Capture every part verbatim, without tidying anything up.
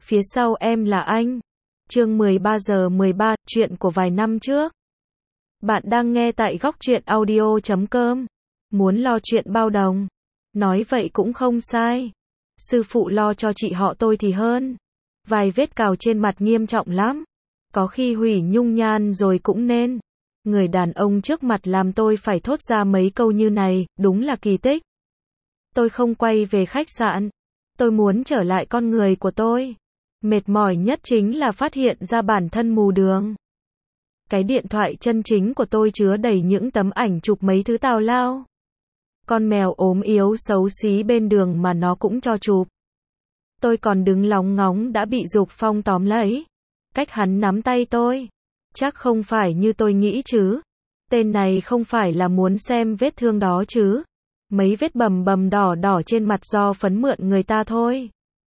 Phía sau em là anh. Chương mười ba giờ mười ba, chuyện của vài năm trước. Bạn đang nghe tại góc truyện audio chấm com. Muốn lo chuyện bao đồng. Nói vậy cũng không sai. Sư phụ lo cho chị họ tôi thì hơn. Vài vết cào trên mặt nghiêm trọng lắm. Có khi hủy nhung nhan rồi cũng nên. Người đàn ông trước mặt làm tôi phải thốt ra mấy câu như này, đúng là kỳ tích. Tôi không quay về khách sạn. Tôi muốn trở lại con người của tôi. Mệt mỏi nhất chính là phát hiện ra bản thân mù đường. Cái điện thoại chân chính của tôi chứa đầy những tấm ảnh chụp mấy thứ tào lao. Con mèo ốm yếu xấu xí bên đường mà nó cũng cho chụp. Tôi còn đứng lóng ngóng đã bị Dục Phong tóm lấy. Cách hắn nắm tay tôi. Chắc không phải như tôi nghĩ chứ. Tên này không phải là muốn xem vết thương đó chứ. Mấy vết bầm bầm đỏ đỏ trên mặt do phấn mượn người ta thôi.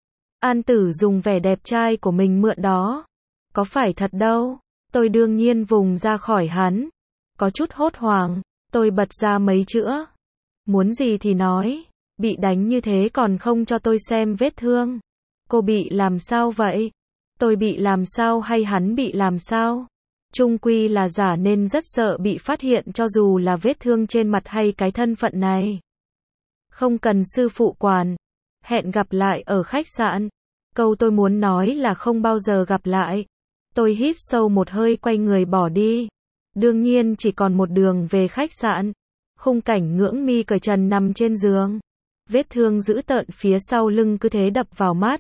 An Tử dùng vẻ đẹp trai của mình mượn đó. Có phải thật đâu. Tôi đương nhiên vùng ra khỏi hắn. Có chút hốt hoảng. Tôi bật ra mấy chữ. Muốn gì thì nói. Bị đánh như thế còn không cho tôi xem vết thương. Cô bị làm sao vậy? Tôi bị làm sao hay hắn bị làm sao? Chung quy là giả nên rất sợ bị phát hiện cho dù là vết thương trên mặt hay cái thân phận này. Không cần sư phụ quản. Hẹn gặp lại ở khách sạn. Câu tôi muốn nói là không bao giờ gặp lại. Tôi hít sâu một hơi quay người bỏ đi. Đương nhiên chỉ còn một đường về khách sạn. Khung cảnh Ngưỡng Mi cởi trần nằm trên giường. Vết thương dữ tợn phía sau lưng cứ thế đập vào mắt.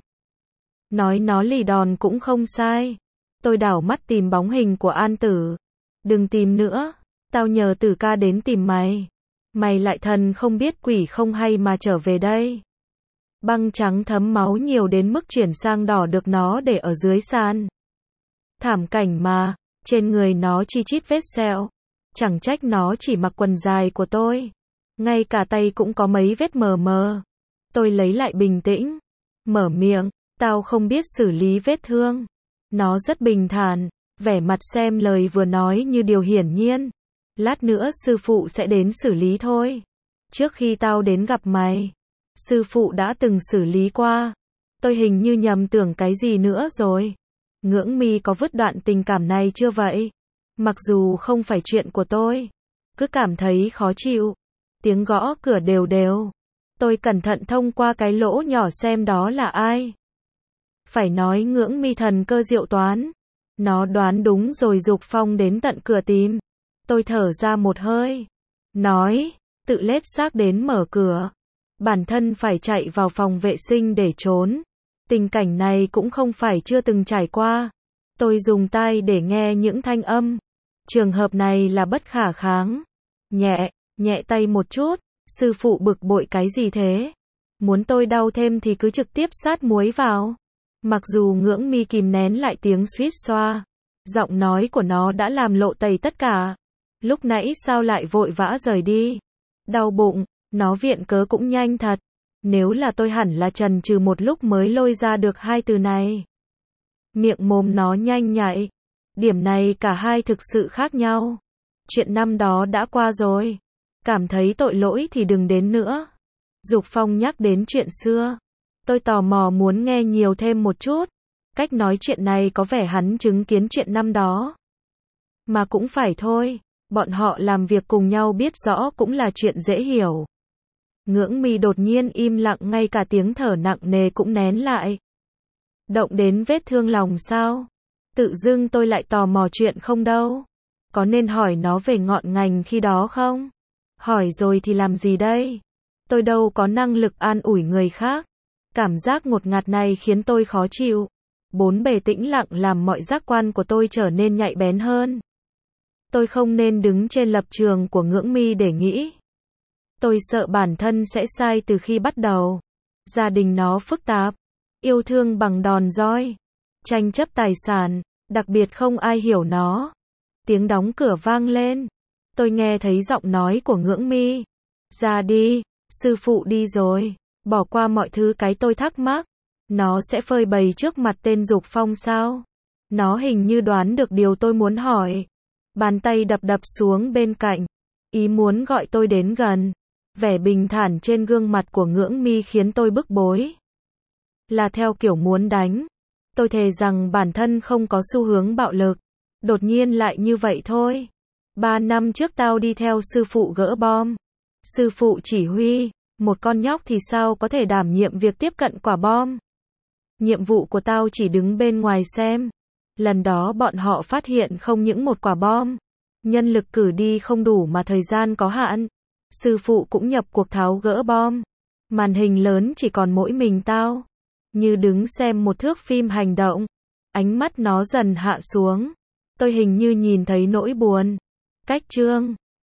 Nói nó lì đòn cũng không sai. Tôi đảo mắt tìm bóng hình của An Tử. Đừng tìm nữa. Tao nhờ Tử ca đến tìm mày. Mày lại thần không biết quỷ không hay mà trở về đây. Băng trắng thấm máu nhiều đến mức chuyển sang đỏ được nó để ở dưới sàn. Thảm cảnh mà, trên người nó chi chít vết sẹo. Chẳng trách nó chỉ mặc quần dài của tôi. Ngay cả tay cũng có mấy vết mờ mờ. Tôi lấy lại bình tĩnh. Mở miệng, tao không biết xử lý vết thương. Nó rất bình thản, vẻ mặt xem lời vừa nói như điều hiển nhiên. Lát nữa sư phụ sẽ đến xử lý thôi. Trước khi tao đến gặp mày, sư phụ đã từng xử lý qua. Tôi hình như nhầm tưởng cái gì nữa rồi. Ngưỡng Mi có vứt đoạn tình cảm này chưa vậy? Mặc dù không phải chuyện của tôi, cứ cảm thấy khó chịu. Tiếng gõ cửa đều đều. Tôi cẩn thận thông qua cái lỗ nhỏ xem đó là ai. Phải nói Ngưỡng Mi thần cơ diệu toán. Nó đoán đúng rồi. Dục Phong đến tận cửa tìm. Tôi thở ra một hơi. Nói, tự lết xác đến mở cửa. Bản thân phải chạy vào phòng vệ sinh để trốn. Tình cảnh này cũng không phải chưa từng trải qua. Tôi dùng tai để nghe những thanh âm. Trường hợp này là bất khả kháng. Nhẹ, nhẹ tay một chút. Sư phụ bực bội cái gì thế? Muốn tôi đau thêm thì cứ trực tiếp sát muối vào. Mặc dù Ngưỡng Mi kìm nén lại tiếng suýt xoa. Giọng nói của nó đã làm lộ tẩy tất cả. Lúc nãy sao lại vội vã rời đi? Đau bụng, nó viện cớ cũng nhanh thật. Nếu là tôi hẳn là chần chừ một lúc mới lôi ra được hai từ này. Miệng mồm nó nhanh nhạy. Điểm này cả hai thực sự khác nhau. Chuyện năm đó đã qua rồi. Cảm thấy tội lỗi thì đừng đến nữa. Dục Phong nhắc đến chuyện xưa. Tôi tò mò muốn nghe nhiều thêm một chút. Cách nói chuyện này có vẻ hắn chứng kiến chuyện năm đó. Mà cũng phải thôi. Bọn họ làm việc cùng nhau biết rõ cũng là chuyện dễ hiểu. Ngưỡng Mi đột nhiên im lặng, ngay cả tiếng thở nặng nề cũng nén lại. Động đến vết thương lòng sao? Tự dưng tôi lại tò mò chuyện không đâu. Có nên hỏi nó về ngọn ngành khi đó không? Hỏi rồi thì làm gì đây? Tôi đâu có năng lực an ủi người khác. Cảm giác ngột ngạt này khiến tôi khó chịu. Bốn bề tĩnh lặng làm mọi giác quan của tôi trở nên nhạy bén hơn. Tôi không nên đứng trên lập trường của Ngưỡng Mi để nghĩ. Tôi sợ bản thân sẽ sai từ khi bắt đầu. Gia đình nó phức tạp. Yêu thương bằng đòn roi. Tranh chấp tài sản. Đặc biệt không ai hiểu nó. Tiếng đóng cửa vang lên. Tôi nghe thấy giọng nói của Ngưỡng Mi. Ra đi. Sư phụ đi rồi. Bỏ qua mọi thứ cái tôi thắc mắc. Nó sẽ phơi bày trước mặt tên Dục Phong sao? Nó hình như đoán được điều tôi muốn hỏi. Bàn tay đập đập xuống bên cạnh. Ý muốn gọi tôi đến gần. Vẻ bình thản trên gương mặt của Ngưỡng Mi khiến tôi bức bối. Là theo kiểu muốn đánh. Tôi thề rằng bản thân không có xu hướng bạo lực. Đột nhiên lại như vậy thôi. Ba năm trước tao đi theo sư phụ gỡ bom. Sư phụ chỉ huy, một con nhóc thì sao có thể đảm nhiệm việc tiếp cận quả bom. Nhiệm vụ của tao chỉ đứng bên ngoài xem. Lần đó bọn họ phát hiện không những một quả bom. Nhân lực cử đi không đủ mà thời gian có hạn. Sư phụ cũng nhập cuộc tháo gỡ bom. Màn hình lớn chỉ còn mỗi mình tao. Như đứng xem một thước phim hành động. Ánh mắt nó dần hạ xuống. Tôi hình như nhìn thấy nỗi buồn. Cách chương